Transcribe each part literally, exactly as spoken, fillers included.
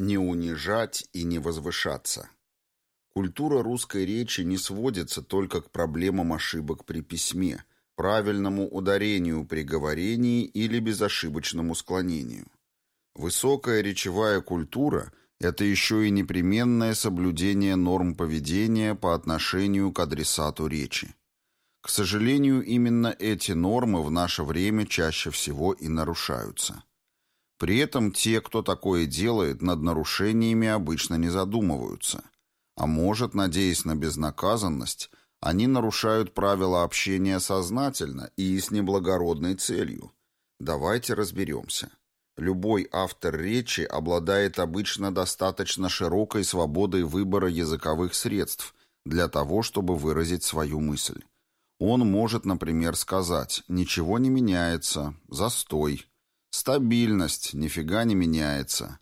Не унижать и не возвышаться. Культура русской речи не сводится только к проблемам ошибок при письме, правильному ударению при говорении или безошибочному склонению. Высокая речевая культура – это еще и непременное соблюдение норм поведения по отношению к адресату речи. К сожалению, именно эти нормы в наше время чаще всего и нарушаются. При этом те, кто такое делает, над нарушениями обычно не задумываются. А может, надеясь на безнаказанность, они нарушают правила общения сознательно и с неблагородной целью. Давайте разберемся. Любой автор речи обладает обычно достаточно широкой свободой выбора языковых средств для того, чтобы выразить свою мысль. Он может, например, сказать «ничего не меняется», «застой», «стабильность», «нифига не меняется».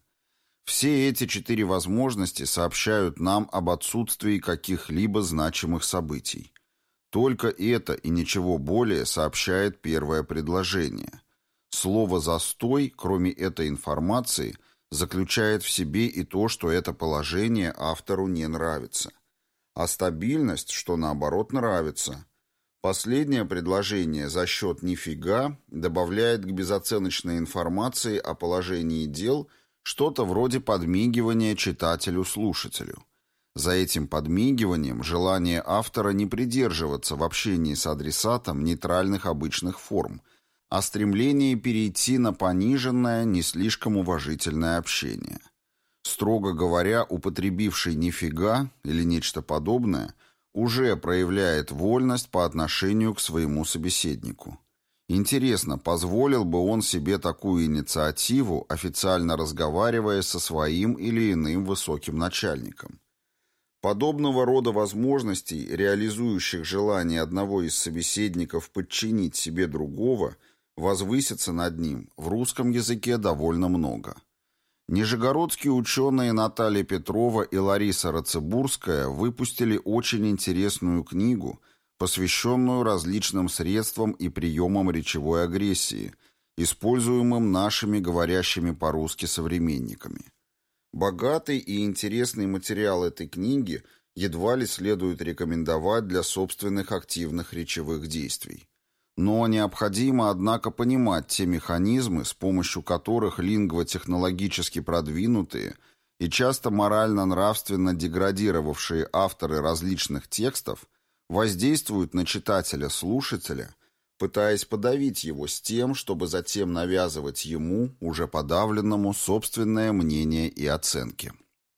Все эти четыре возможности сообщают нам об отсутствии каких-либо значимых событий. Только это и ничего более сообщает первое предложение. Слово «застой», кроме этой информации, заключает в себе и то, что это положение автору не нравится. А стабильность, что наоборот нравится. Последнее предложение за счет «нифига» добавляет к безоценочной информации о положении дел что-то вроде подмигивания читателю-слушателю. За этим подмигиванием желание автора не придерживаться в общении с адресатом нейтральных обычных форм, а стремление перейти на пониженное, не слишком уважительное общение. Строго говоря, употребивший «нифига» или нечто подобное уже проявляет вольность по отношению к своему собеседнику. Интересно, позволил бы он себе такую инициативу, официально разговаривая со своим или иным высоким начальником? Подобного рода возможностей, реализующих желание одного из собеседников подчинить себе другого, возвыситься над ним, в русском языке довольно много. Нижегородские ученые Наталья Петрова и Лариса Рацебурская выпустили очень интересную книгу, посвященную различным средствам и приемам речевой агрессии, используемым нашими говорящими по-русски современниками. Богатый и интересный материал этой книги едва ли следует рекомендовать для собственных активных речевых действий. Но необходимо, однако, понимать те механизмы, с помощью которых лингвотехнологически продвинутые и часто морально-нравственно деградировавшие авторы различных текстов воздействуют на читателя-слушателя, пытаясь подавить его с тем, чтобы затем навязывать ему, уже подавленному, собственное мнение и оценки.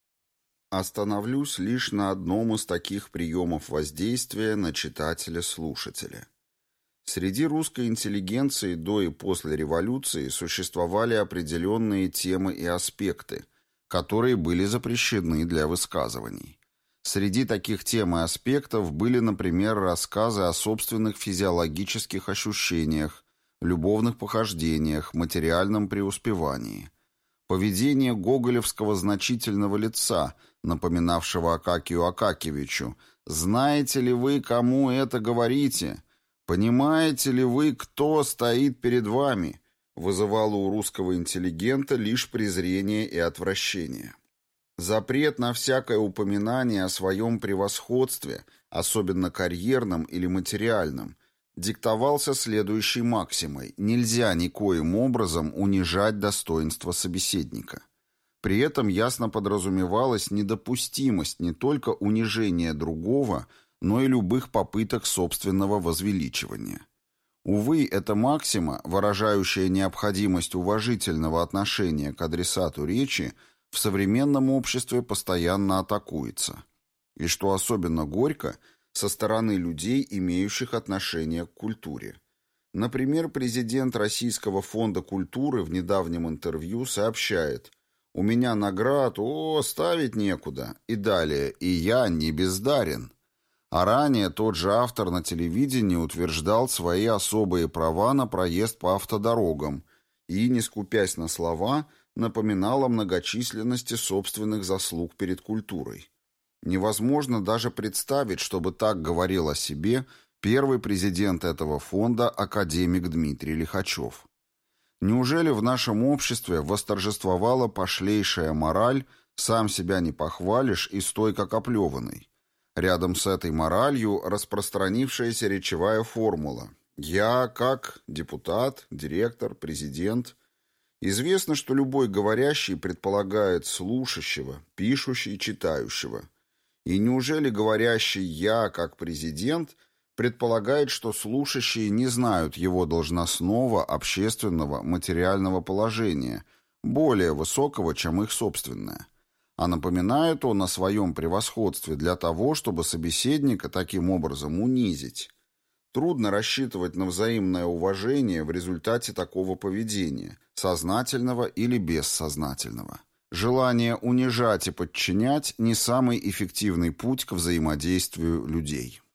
Остановлюсь лишь на одном из таких приемов воздействия на читателя-слушателя. Среди русской интеллигенции до и после революции существовали определенные темы и аспекты, которые были запрещены для высказываний. Среди таких тем и аспектов были, например, рассказы о собственных физиологических ощущениях, любовных похождениях, материальном преуспевании. Поведение гоголевского значительного лица, напоминавшего Акакию Акакевичу «Знаете ли вы, кому это говорите? Понимаете ли вы, кто стоит перед вами?» вызывало у русского интеллигента лишь презрение и отвращение. Запрет на всякое упоминание о своем превосходстве, особенно карьерном или материальном, диктовался следующей максимой: нельзя никоим образом унижать достоинство собеседника. При этом ясно подразумевалась недопустимость не только унижения другого, но и любых попыток собственного возвеличивания. Увы, эта максима, выражающая необходимость уважительного отношения к адресату речи, в современном обществе постоянно атакуется. И что особенно горько, со стороны людей, имеющих отношение к культуре. Например, президент Российского фонда культуры в недавнем интервью сообщает: «У меня наград, о, ставить некуда», и далее «и я не бездарен». А ранее тот же автор на телевидении утверждал свои особые права на проезд по автодорогам и, не скупясь на слова, напоминал о многочисленности собственных заслуг перед культурой. Невозможно даже представить, чтобы так говорил о себе первый президент этого фонда академик Дмитрий Лихачев. Неужели в нашем обществе восторжествовала пошлейшая мораль «сам себя не похвалишь и стой как оплеванный»? Рядом с этой моралью распространившаяся речевая формула «я как депутат, директор, президент». Известно, что любой говорящий предполагает слушающего, пишущий, читающего. И неужели говорящий «я как президент» предполагает, что слушающие не знают его должностного, общественного, материального положения, более высокого, чем их собственное? А напоминает он о своем превосходстве для того, чтобы собеседника таким образом унизить. Трудно рассчитывать на взаимное уважение в результате такого поведения, сознательного или бессознательного. Желание унижать и подчинять – не самый эффективный путь к взаимодействию людей.